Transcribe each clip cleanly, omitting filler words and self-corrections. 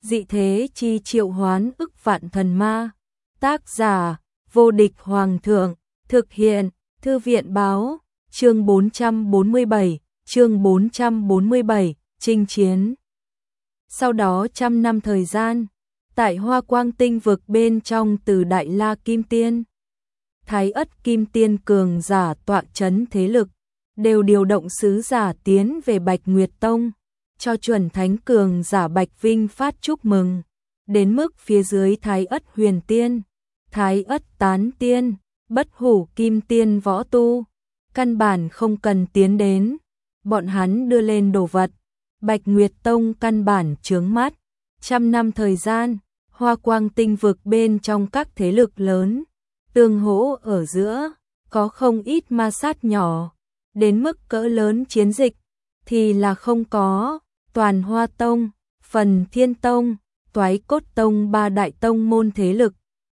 dị thế chi triệu hoán ức vạn thần ma. Tác giả, vô địch hoàng thượng, thực hiện, thư viện báo, chương 447, chinh chiến. Sau đó 100 năm thời gian, tại Hoa Quang Tinh vực bên trong từ Đại La Kim Tiên, Thái Ất Kim Tiên cường giả tọa chấn thế lực, đều điều động sứ giả tiến về Bạch Nguyệt Tông, cho chuẩn thánh cường giả Bạch Vinh phát chúc mừng. Đến mức phía dưới Thái Ất Huyền Tiên, Thái Ất Tán Tiên, Bất Hủ Kim Tiên võ tu, căn bản không cần tiến đến, bọn hắn đưa lên đồ vật, Bạch Nguyệt Tông căn bản chướng mắt. 100 năm thời gian, Hoa Quang Tinh vực bên trong các thế lực lớn, tương hỗ ở giữa, có không ít ma sát nhỏ, đến mức cỡ lớn chiến dịch thì là không có. Toàn Hoa Tông, Phần Thiên Tông, Toái Cốt Tông ba đại tông môn thế lực,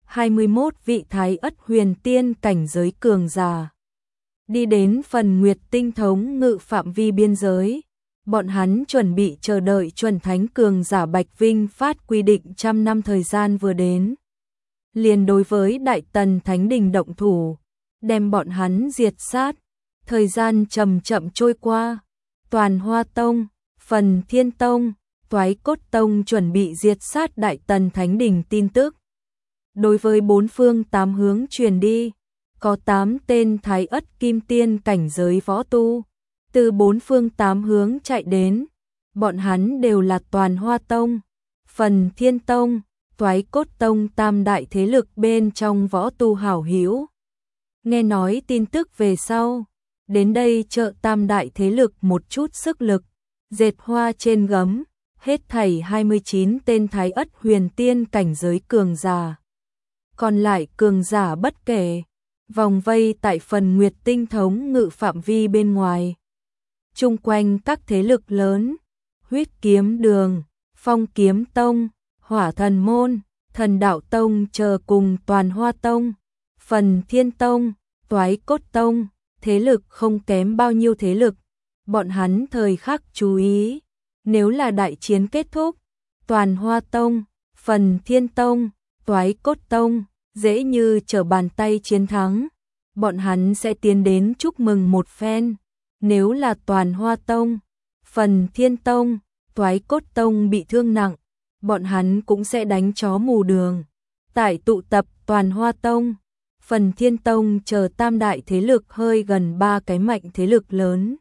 21 vị Thái Ất Huyền Tiên cảnh giới cường giả, đi đến Phần Nguyệt Tinh thống ngự phạm vi biên giới. Bọn hắn chuẩn bị chờ đợi chuẩn thánh cường giả Bạch Vinh phát quy định 100 năm thời gian vừa đến, liền đối với Đại Tần Thánh Đình động thủ, đem bọn hắn diệt sát. Thời gian chậm chậm trôi qua, Toàn Hoa Tông, Phần Thiên Tông, Toái Cốt Tông chuẩn bị diệt sát Đại Tần Thánh Đình tin tức. Đối với bốn phương tám hướng truyền đi, có 8 tên Thái Ất Kim Tiên cảnh giới võ tu, từ bốn phương tám hướng chạy đến. Bọn hắn đều là Toàn Hoa Tông, Phần Thiên Tông, Toái Cốt Tông tam đại thế lực bên trong võ tu hảo hữu. Nghe nói tin tức về sau, đến đây trợ tam đại thế lực một chút sức lực, dệt hoa trên gấm, hết thảy 29 tên Thái Ất Huyền Tiên cảnh giới cường giả. Còn lại cường giả bất kể, vòng vây tại Phần Nguyệt Tinh thống ngự phạm vi bên ngoài. Chung quanh các thế lực lớn, Huyết Kiếm Đường, Phong Kiếm Tông, Hỏa Thần Môn, Thần Đạo Tông chờ cùng Toàn Hoa Tông, Phần Thiên Tông, Toái Cốt Tông, thế lực không kém bao nhiêu thế lực. Bọn hắn thời khắc chú ý, nếu là đại chiến kết thúc, Toàn Hoa Tông, Phần Thiên Tông, Toái Cốt Tông, dễ như trở bàn tay chiến thắng, bọn hắn sẽ tiến đến chúc mừng một phen. Nếu là Toàn Hoa Tông, Phần Thiên Tông, Toái Cốt Tông bị thương nặng, bọn hắn cũng sẽ đánh chó mù đường. Tại tụ tập Toàn Hoa Tông, Phần Thiên Tông chờ tam đại thế lực hơi gần 3 cái mạnh thế lực lớn,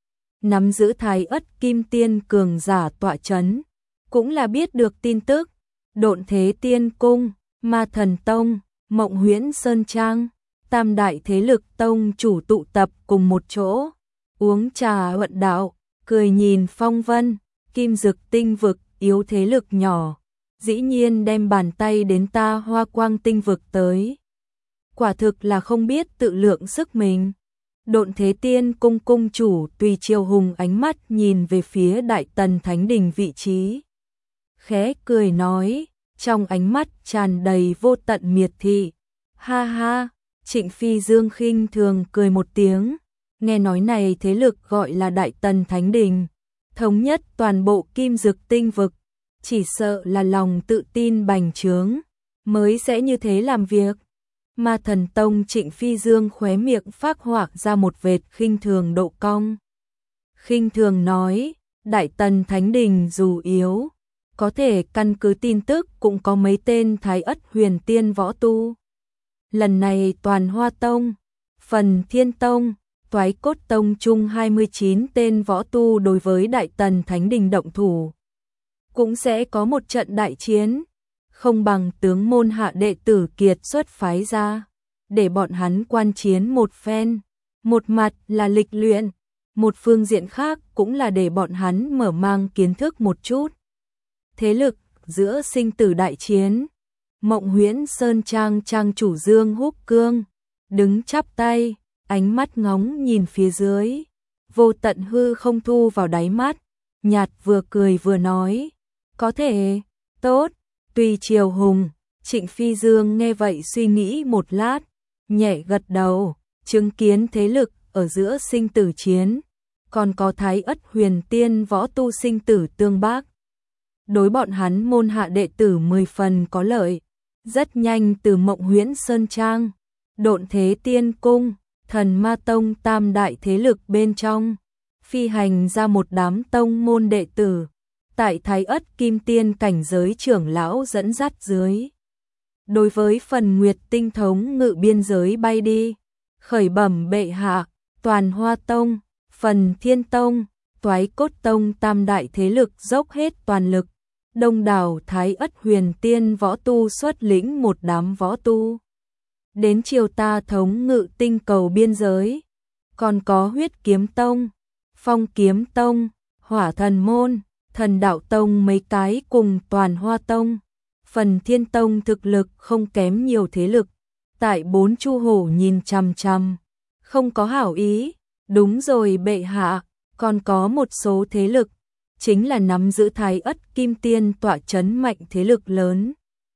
nắm giữ Thái Ất Kim Tiên cường giả tọa chấn, cũng là biết được tin tức. Độn Thế Tiên Cung, Ma Thần Tông, Mộng Huyễn Sơn Trang, tam đại thế lực tông chủ tụ tập cùng một chỗ, uống trà luận đạo, cười nhìn phong vân. Kim Dực Tinh vực yếu thế lực nhỏ, dĩ nhiên đem bàn tay đến ta Hoa Quang Tinh vực tới, quả thực là không biết tự lượng sức mình. Độn Thế Tiên Cung cung chủ Tùy Triều Hùng ánh mắt nhìn về phía Đại Tần Thánh Đình vị trí, khẽ cười nói, trong ánh mắt tràn đầy vô tận miệt thị. Ha ha, Trịnh Phi Dương khinh thường cười một tiếng, nghe nói này thế lực gọi là Đại Tần Thánh Đình, thống nhất toàn bộ Kim Dực Tinh vực, chỉ sợ là lòng tự tin bành trướng, mới sẽ như thế làm việc. Ma Thần Tông Trịnh Phi Dương khóe miệng phác họa ra một vệt khinh thường độ cong. Khinh thường nói, Đại Tần Thánh Đình dù yếu, có thể căn cứ tin tức cũng có mấy tên Thái Ất Huyền Tiên võ tu. Lần này Toàn Hoa Tông, Phần Thiên Tông, Toái Cốt Tông chung 29 tên võ tu đối với Đại Tần Thánh Đình động thủ, cũng sẽ có một trận đại chiến, không bằng tướng môn hạ đệ tử kiệt xuất phái ra, để bọn hắn quan chiến một phen. Một mặt là lịch luyện, một phương diện khác cũng là để bọn hắn mở mang kiến thức một chút thế lực giữa sinh tử đại chiến. Mộng Huyễn Sơn Trang trang chủ Dương Húc Cương đứng chắp tay, ánh mắt ngóng nhìn phía dưới, vô tận hư không thu vào đáy mắt, nhạt vừa cười vừa nói, có thể, tốt. Tùy Triều Hùng, Trịnh Phi Dương nghe vậy suy nghĩ một lát, nhẹ gật đầu, chứng kiến thế lực ở giữa sinh tử chiến, còn có Thái Ất Huyền Tiên võ tu sinh tử tương bác. đối bọn hắn môn hạ đệ tử 10 phần có lợi. Rất nhanh từ Mộng Huyễn Sơn Trang, Độn Thế Tiên Cung, Thần Ma Tông tam đại thế lực bên trong, phi hành ra một đám tông môn đệ tử, tại Thái Ất Kim Tiên cảnh giới trưởng lão dẫn dắt dưới. Đối với phần Nguyệt Tinh thống ngự biên giới bay đi, khởi bẩm bệ hạ, Toàn Hoa Tông, Phần Thiên Tông, Toái Cốt Tông tam đại thế lực dốc hết toàn lực, đông đảo Thái Ất Huyền Tiên võ tu xuất lĩnh một đám võ tu. Đến chiều ta thống ngự tinh cầu biên giới, còn có Huyết Kiếm Tông, Phong Kiếm Tông, Hỏa Thần Môn, Thần Đạo Tông mấy cái cùng Toàn Hoa Tông. Phần Thiên Tông thực lực không kém nhiều thế lực, tại bốn chu hổ nhìn chằm chằm, không có hảo ý. Đúng rồi bệ hạ, còn có một số thế lực, chính là nắm giữ Thái Ất Kim Tiên tọa chấn mạnh thế lực lớn.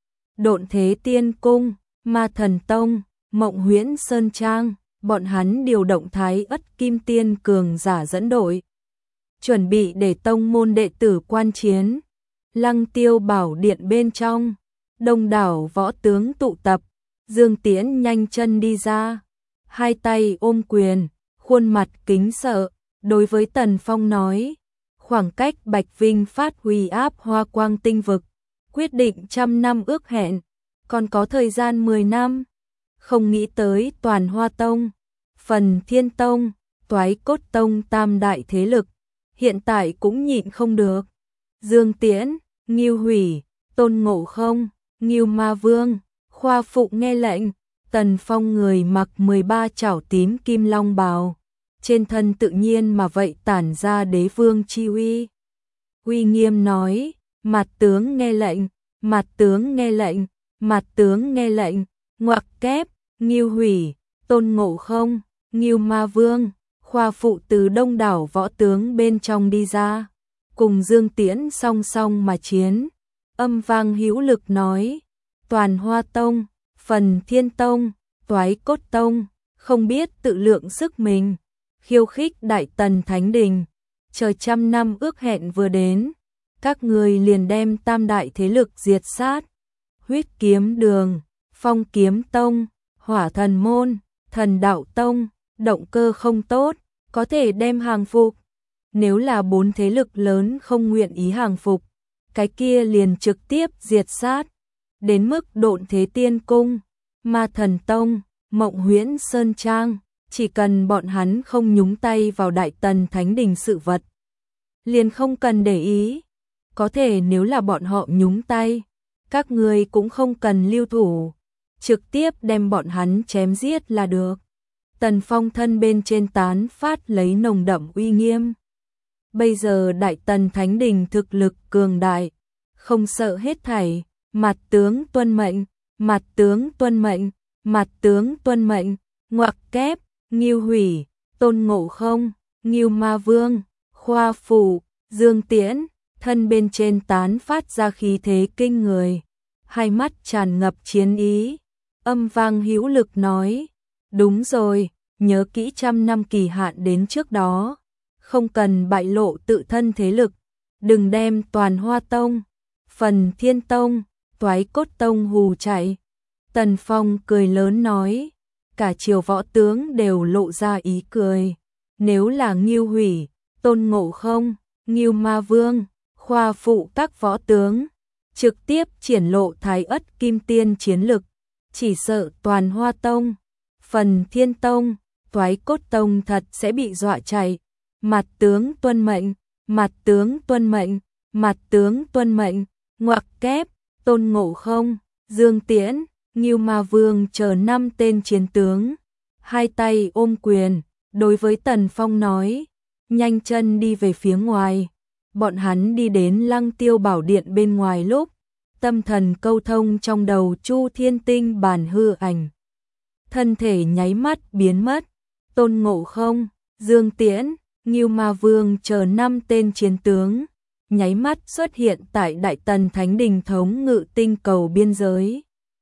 Độn Thế Tiên Cung, Ma Thần Tông, Mộng Huyễn Sơn Trang, bọn hắn điều động Thái Ất Kim Tiên cường giả dẫn đội, chuẩn bị để tông môn đệ tử quan chiến. Lăng Tiêu Bảo Điện bên trong, đông đảo võ tướng tụ tập, Dương Tiễn nhanh chân đi ra, hai tay ôm quyền, khuôn mặt kính sợ, đối với Tần Phong nói, khoảng cách Bạch Vinh phát huy áp Hoa Quang Tinh vực, quyết định 100 năm ước hẹn, còn có thời gian 10 năm. Không nghĩ tới Toàn Hoa Tông, Phần Thiên Tông, Toái Cốt Tông tam đại thế lực, hiện tại cũng nhịn không được. Dương Tiễn, Ngưu Hủy, Tôn Ngộ Không, Ngưu Ma Vương, Khoa Phụ nghe lệnh. Tần Phong người mặc 13 chảo tím kim long bào, trên thân tự nhiên mà vậy tản ra đế vương chi uy. Uy nghiêm nói, mặt tướng nghe lệnh, mặt tướng nghe lệnh, mặt tướng nghe lệnh. Ngoặc kép, Ngưu Hủy, Tôn Ngộ Không, Ngưu Ma Vương, Khoa Phụ từ đông đảo võ tướng bên trong đi ra, cùng Dương Tiễn song song mà chiến. Âm vang hữu lực nói, Toàn Hoa Tông, Phần Thiên Tông, Toái Cốt Tông, không biết tự lượng sức mình, khiêu khích Đại Tần Thánh Đình. Chờ 100 năm ước hẹn vừa đến, các người liền đem tam đại thế lực diệt sát. Huyết Kiếm Đường, Phong Kiếm Tông, Hỏa Thần Môn, Thần Đạo Tông, động cơ không tốt, có thể đem hàng phục. Nếu là 4 thế lực lớn không nguyện ý hàng phục, cái kia liền trực tiếp diệt sát. Đến mức Độn Thế Tiên Cung, Ma Thần Tông, Mộng Huyễn Sơn Trang, chỉ cần bọn hắn không nhúng tay vào Đại Tần Thánh Đình sự vật, liền không cần để ý. Có thể nếu là bọn họ nhúng tay, các người cũng không cần lưu thủ, trực tiếp đem bọn hắn chém giết là được. Tần Phong thân bên trên tán phát lấy nồng đậm uy nghiêm. Bây giờ Đại Tần Thánh Đình thực lực cường đại, không sợ hết thảy. Mặt tướng tuân mệnh, mặt tướng tuân mệnh, mặt tướng tuân mệnh. Ngoặc kép, Ngưu Hủy, Tôn Ngộ Không, Ngưu Ma Vương, Khoa Phụ, Dương Tiễn, thân bên trên tán phát ra khí thế kinh người, hai mắt tràn ngập chiến ý. Âm vang hữu lực nói, đúng rồi, nhớ kỹ 100 năm kỳ hạn đến trước đó, không cần bại lộ tự thân thế lực, đừng đem Toàn Hoa Tông, Phần Thiên Tông, Toái Cốt Tông hù chạy. Tần Phong cười lớn nói, cả triều võ tướng đều lộ ra ý cười. Nếu là Ngưu Hủy, Tôn Ngộ Không, Ngưu Ma Vương, Khoa Phụ các võ tướng, trực tiếp triển lộ Thái Ất Kim Tiên chiến lực, chỉ sợ Toàn Hoa Tông, Phần Thiên Tông, Toái Cốt Tông thật sẽ bị dọa chạy. Mặt tướng tuân mệnh, mặt tướng tuân mệnh, mặt tướng tuân mệnh. Ngoặc kép, Tôn Ngộ Không, Dương Tiễn, Ngưu Ma Vương chờ 5 tên chiến tướng, hai tay ôm quyền, đối với Tần Phong nói, nhanh chân đi về phía ngoài. Bọn hắn đi đến Lăng Tiêu Bảo Điện bên ngoài lúc, tâm thần câu thông trong đầu Chu Thiên Tinh bản hư ảnh. Thân thể nháy mắt biến mất, Tôn Ngộ Không, Dương Tiễn, Ngưu Ma Vương chờ 5 tên chiến tướng, nháy mắt xuất hiện tại Đại Tần Thánh Đình thống ngự tinh cầu biên giới.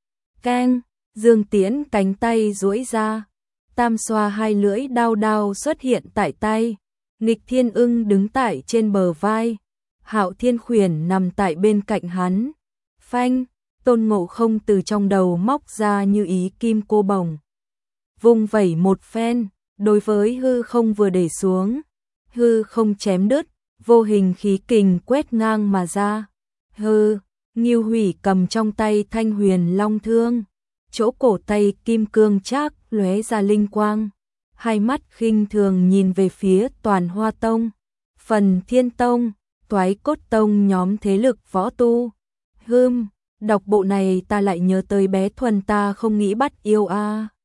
Keng, Dương Tiễn cánh tay duỗi ra, tam xoa hai lưỡi đao đao xuất hiện tại tay, Nghịch Thiên Ưng đứng tại trên bờ vai, Hạo Thiên Khuyển nằm tại bên cạnh hắn. Phanh, Tôn Ngộ Không từ trong đầu móc ra như ý kim cô bồng. Vung vẩy một phen, đối với hư không vừa để xuống. Hư không chém đứt, vô hình khí kình quét ngang mà ra. Ngưu Hủy cầm trong tay Thanh Huyền Long Thương. Chỗ cổ tay kim cương trác lóe ra linh quang. Hai mắt khinh thường nhìn về phía Toàn Hoa Tông, Phần Thiên Tông, Toái Cốt Tông nhóm thế lực võ tu. Đọc bộ này ta lại nhớ tới bé Thuần ta không nghĩ bắt yêu a.